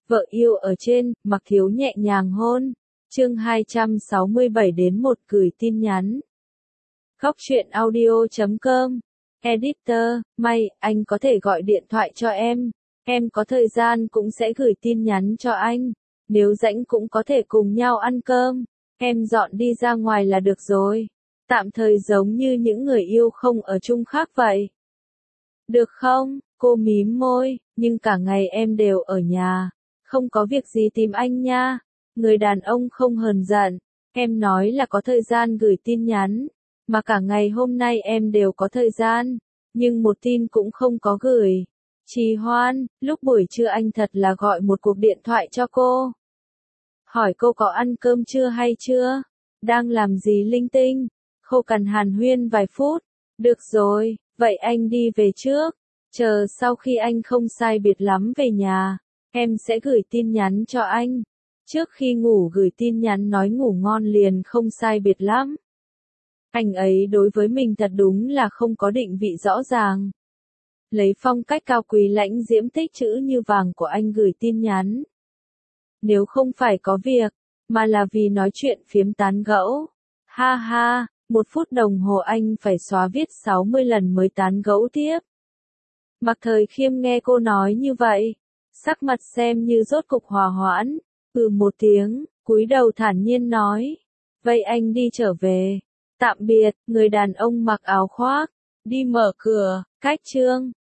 Vợ yêu ở trên, Mặc Thiếu nhẹ nhàng hôn. Chương 267 đến 1 gửi tin nhắn. Góc truyện audio.com. Editor, May, anh có thể gọi điện thoại cho em có thời gian cũng sẽ gửi tin nhắn cho anh. Nếu rảnh cũng có thể cùng nhau ăn cơm. Em dọn đi ra ngoài là được rồi. Tạm thời giống như những người yêu không ở chung khác vậy. Được không? Cô mím môi, nhưng cả ngày em đều ở nhà. Không có việc gì tìm anh nha. Người đàn ông không hờn giận. Em nói là có thời gian gửi tin nhắn. Mà cả ngày hôm nay em đều có thời gian. Nhưng một tin cũng không có gửi. Trì hoãn, lúc buổi trưa anh thật là gọi một cuộc điện thoại cho cô. Hỏi cô có ăn cơm chưa hay chưa? Đang làm gì linh tinh? Khô cằn hàn huyên vài phút. Được rồi, vậy anh đi về trước. Chờ sau khi anh không sai biệt lắm về nhà, em sẽ gửi tin nhắn cho anh. Trước khi ngủ gửi tin nhắn nói ngủ ngon liền không sai biệt lắm. Anh ấy đối với mình thật đúng là không có định vị rõ ràng. Lấy phong cách cao quý lãnh diễm tích chữ như vàng của anh gửi tin nhắn. Nếu không phải có việc, mà là vì nói chuyện phiếm tán gẫu. Ha ha, 1 phút đồng hồ anh phải xóa viết 60 lần mới tán gẫu tiếp. Mặc Thời Khiêm nghe cô nói như vậy, sắc mặt xem như rốt cục hòa hoãn, một tiếng, cúi đầu thản nhiên nói. Vậy anh đi trở về. Tạm biệt, người đàn ông mặc áo khoác, đi mở cửa, cách chương.